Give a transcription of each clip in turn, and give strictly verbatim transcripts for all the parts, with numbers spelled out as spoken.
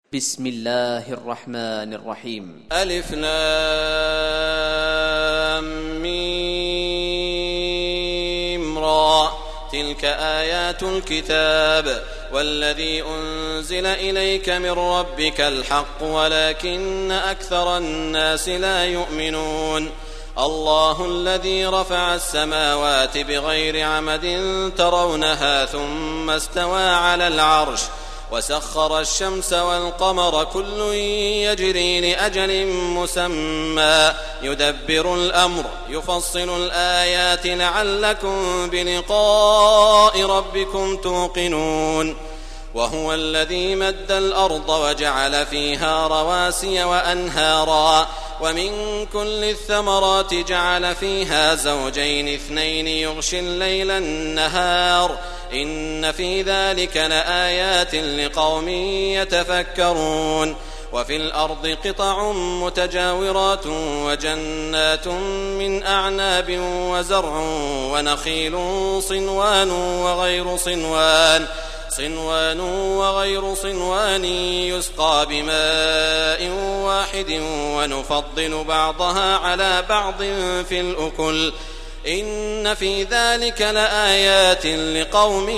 بسم الله الرحمن الرحيم. ألف لام ميم را. تلك آيات الكتاب والذي أنزل إليك من ربك الحق ولكن أكثر الناس لا يؤمنون. الله الذي رفع السماوات بغير عمد ترونها ثم استوى على العرش وسخر الشمس والقمر كل يجري لأجل مسمى يدبر الأمر يفصل الآيات لعلكم بلقاء ربكم توقنون. وهو الذي مد الأرض وجعل فيها رواسي وأنهارا ومن كل الثمرات جعل فيها زوجين اثنين يغشي الليل النهار إن في ذلك لآيات لقوم يتفكرون. وفي الأرض قطع متجاورات وجنات من أعناب وزرع ونخيل صنوان وغير صنوان صنوان وغير صنوان يسقى بماء واحد ونفضل بعضها على بعض في الأكل إن في ذلك لآيات لقوم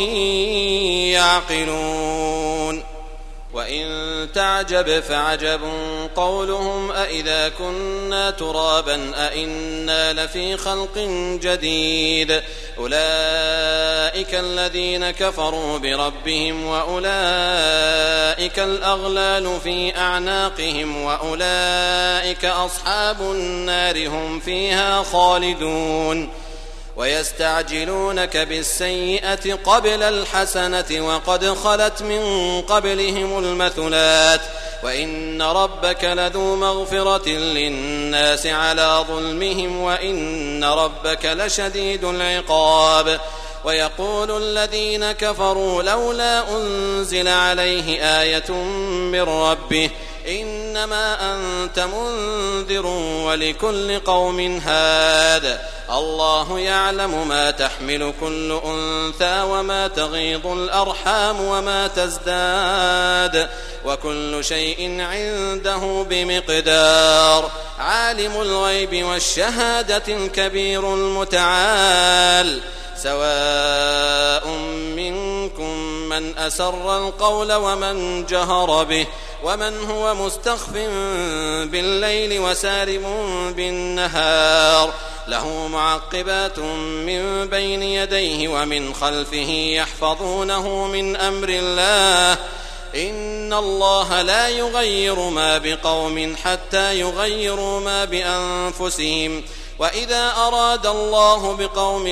يعقلون. وإن تعجب فعجب قولهم أإذا كنا ترابا أإنا لفي خلق جديد أولئك الذين كفروا بربهم وأولئك الأغلال في أعناقهم وأولئك أصحاب النار هم فيها خالدون. ويستعجلونك بالسيئة قبل الحسنة وقد خلت من قبلهم المثلات وإن ربك لذو مغفرة للناس على ظلمهم وإن ربك لشديد العقاب. ويقول الذين كفروا لولا أنزل عليه آية من ربه إنما أنت منذر ولكل قوم هاد الله يعلم ما تحمل كل أنثى وما تغيض الأرحام وما تزداد وكل شيء عنده بمقدار. عالم الغيب والشهادة الكبير المتعال سواء منكم من أسر القول ومن جهر به ومن هو مستخف بالليل وسارب بالنهار له معقبات من بين يديه ومن خلفه يحفظونه من أمر الله إن الله لا يغير ما بقوم حتى يغيروا ما بأنفسهم وإذا أراد الله بقوم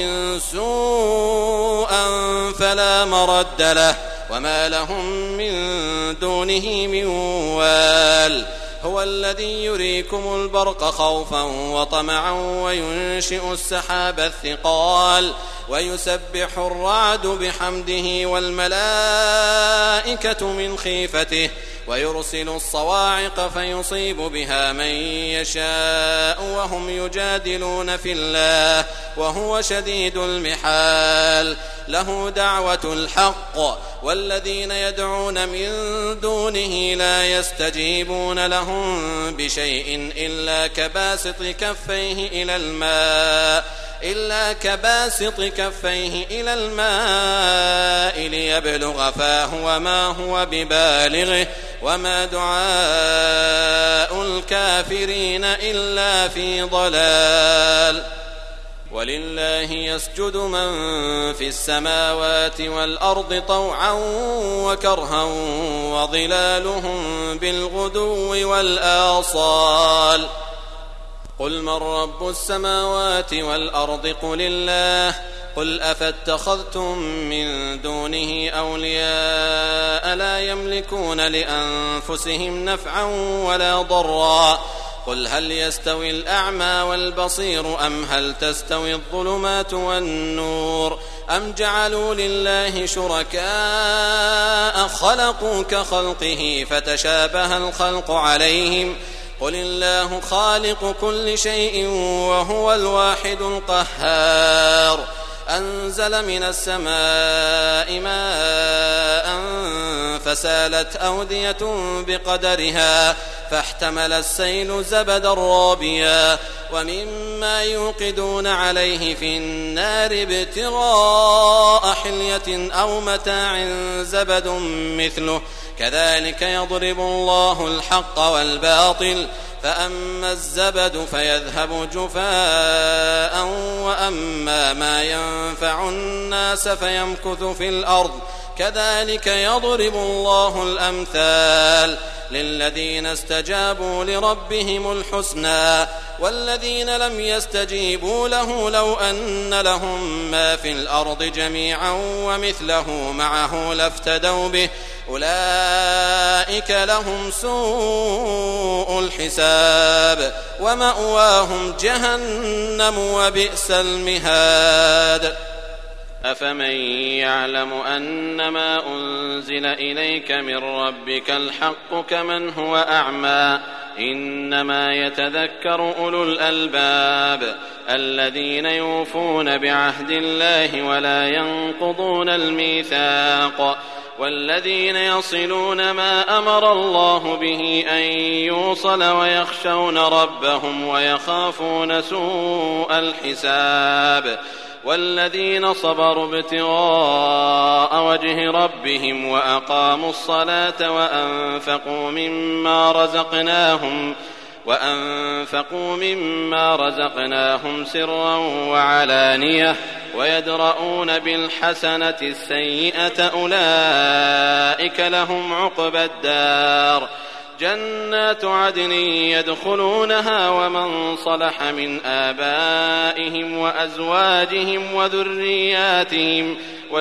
سوءا فلا مرد له وما لهم من دونه من وال. هو الذي يريكم البرق خوفا وطمعا وينشئ السحاب الثقال ويسبح الرعد بحمده والملائكة من خيفته ويرسل الصواعق فيصيب بها من يشاء وهم يجادلون في الله وهو شديد المحال. له دعوة الحق والذين يدعون من دونه لا يستجيبون لهم بشيء إلا كباسط كفيه إلى الماء إلا كباسط كفيه إلى الماء ليبلغ فاه وما هو ببالغه وما دعاء الكافرين إلا في ضلال. ولله يسجد من في السماوات والأرض طوعا وكرها وظلالهم بالغدو والآصال. قل من رب السماوات والأرض قل الله قل أفاتخذتم من دونه أولياء لا يملكون لأنفسهم نفعا ولا ضرا قل هل يستوي الأعمى والبصير أم هل تستوي الظلمات والنور أم جعلوا لله شركاء خلقوا كخلقه فتشابه الخلق عليهم قل الله خالق كل شيء وهو الواحد القهار. أنزل من السماء ماء فسالت أودية بقدرها فاحتمل السيل زبدا رابيا ومما يوقدون عليه في النار ابتغاء حلية أو متاع زبد مثله كذلك يضرب الله الحق والباطل فأما الزبد فيذهب جفاء وأما ما ينفع الناس فيمكث في الأرض كذلك يضرب الله الأمثال للذين استجابوا لربهم الحسنى والذين لم يستجيبوا له لو أن لهم ما في الأرض جميعا ومثله معه لافتدوا به أولئك لهم سوء الحساب ومأواهم جهنم وبئس المهاد. أفمن يعلم أنما أنزل إليك من ربك الحق كمن هو أعمى إنما يتذكر أولو الألباب الذين يوفون بعهد الله ولا ينقضون الميثاق والذين يصلون ما أمر الله به أن يوصل ويخشون ربهم ويخافون سوء الحساب والذين صبروا ابتغاء وجه ربهم وأقاموا الصلاة وأنفقوا مما رزقناهم وأنفقوا مما رزقناهم سرا وعلانية ويدرؤون بالحسنة السيئة أولئك لهم عقبى الدار جنات عدن يدخلونها ومن صلح من آبائهم وأزواجهم وذرياتهم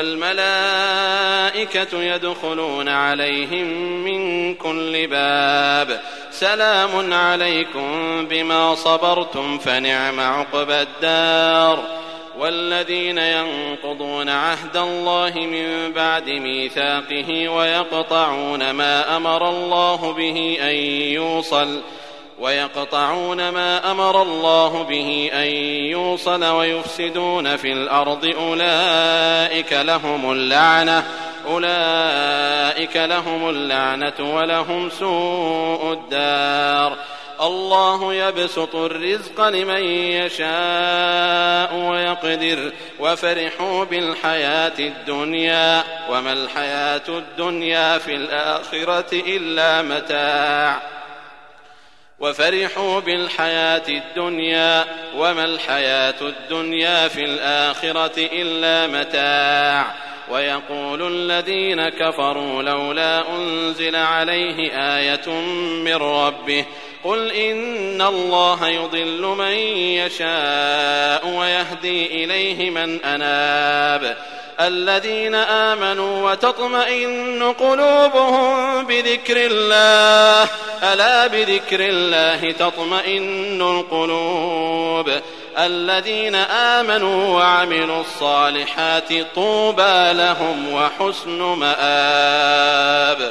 والملائكة يدخلون عليهم من كل باب سلام عليكم بما صبرتم فنعم عقبى الدار. والذين ينقضون عهد الله من بعد ميثاقه ويقطعون ما أمر الله به أن يوصل ويقطعون ما أمر الله به أن يوصل ويفسدون في الأرض أولئك لهم اللعنة أولئك لهم اللعنة ولهم سوء الدار. الله يبسط الرزق لمن يشاء ويقدر وفرحوا بالحياة الدنيا وما الحياة الدنيا في الآخرة إلا متاع وفرحوا بالحياة الدنيا وما الحياة الدنيا في الآخرة إلا متاع. ويقول الذين كفروا لولا أنزل عليه آية من ربه قل إن الله يضل من يشاء ويهدي إليه من أناب الذين آمنوا وتطمئن قلوبهم بذكر الله ألا بذكر الله تطمئن القلوب الذين آمنوا وعملوا الصالحات طوبى لهم وحسن مآب.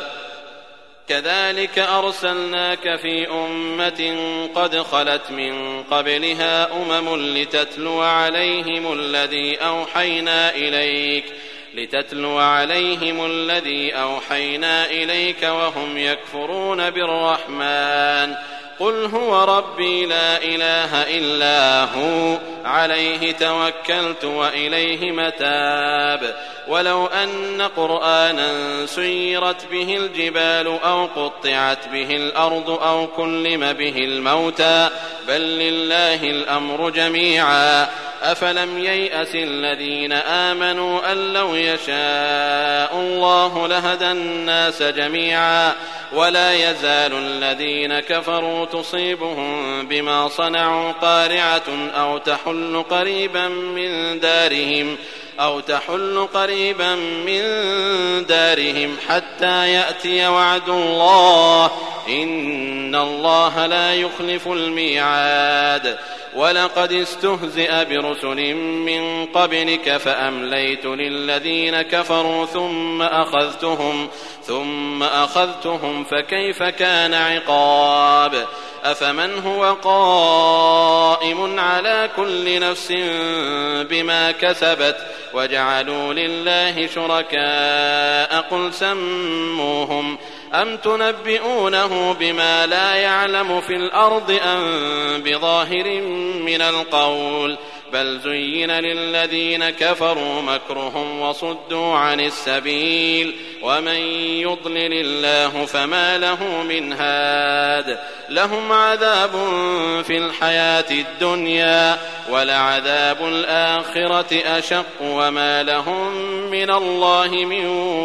كذلك أرسلناك في أمة قد خلت من قبلها أمم لتتلو عليهم الذي أوحينا إليك لتتلو عليهم الذي أوحينا إليك وهم يكفرون بالرحمن قل هو ربي لا إله إلا هو عليه توكلت وإليه متاب. ولو أن قرآنا سيرت به الجبال أو قطعت به الأرض أو كلم به الموتى بل لله الأمر جميعا أفلم ييأس الذين آمنوا أن لو يشاء الله لهدى الناس جميعا ولا يزال الذين كفروا تصيبهم بما صنعوا قارعة أو تحل قريبا من دارهم أو تحل قريبا من دارهم حتى يأتي وعد الله إن الله لا يخلف الميعاد. ولقد استهزئ برسل من قبلك فأمليت للذين كفروا ثم أخذتهم ثم أخذتهم فكيف كان عقاب. أفمن هو قائم على كل نفس بما كسبت وجعلوا لله شركاء قل سموهم أم تنبئونه بما لا يعلم في الأرض أم بظاهر من القول بل زين للذين كفروا مكرهم وصدوا عن السبيل ومن يضلل الله فما له من هاد لهم عذاب في الحياة الدنيا ولعذاب الآخرة أشق وما لهم من الله من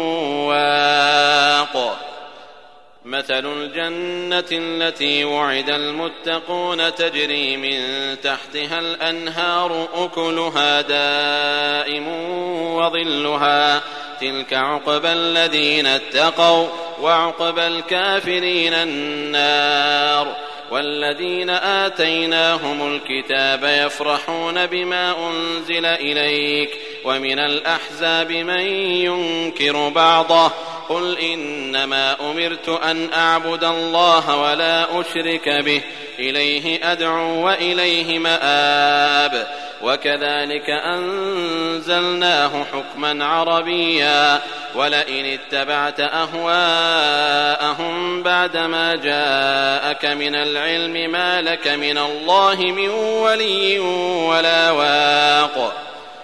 واق مثل الجنة التي وعد المتقون تجري من تحتها الأنهار أكلها دائم وظلها تلك عقبى الذين اتقوا وعقبى الكافرين النار والذين آتيناهم الكتاب يفرحون بما أنزل إليك ومن الأحزاب من ينكر بعضه قل إنما أمرت أن أعبد الله ولا أشرك به إليه أدعو وإليه مآب وكذلك أنزلناه حكما عربيا ولئن اتبعت أهواءهم بعدما جاءك من العلم ما لك من الله من ولي ولا واق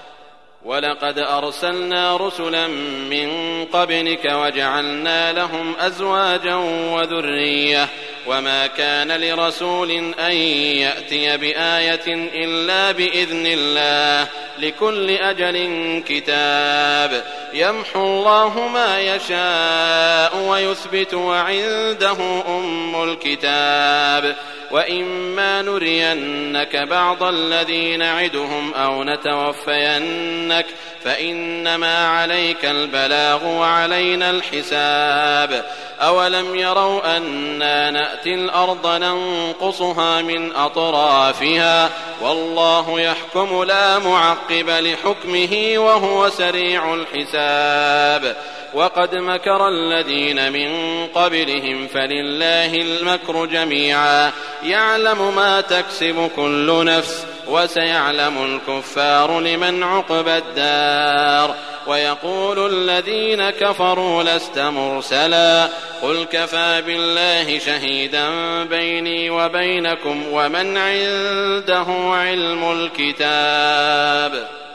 ولقد أرسلنا رسلا من قبلك وجعلنا لهم أزواجا وذرية وما كان لرسول أن يأتي بآية إلا بإذن الله لكل أجل كتاب يمحو الله ما يشاء ويثبت وعنده أم الكتاب وإما نرينك بعض الذي نعدهم أو نتوفينك فإنما عليك البلاغ وعلينا الحساب أولم يروا أنا نأتي الأرض ننقصها من أطرافها والله يحكم لا معقب لحكمه وهو سريع الحساب وقد مكر الذين من قبلهم فلله المكر جميعا يعلم ما تكسب كل نفس وسيعلم الكفار لمن عقبى الدار ويقول الذين كفروا لست مرسلا قل كفى بالله شهيدا بيني وبينكم ومن عنده علم الكتاب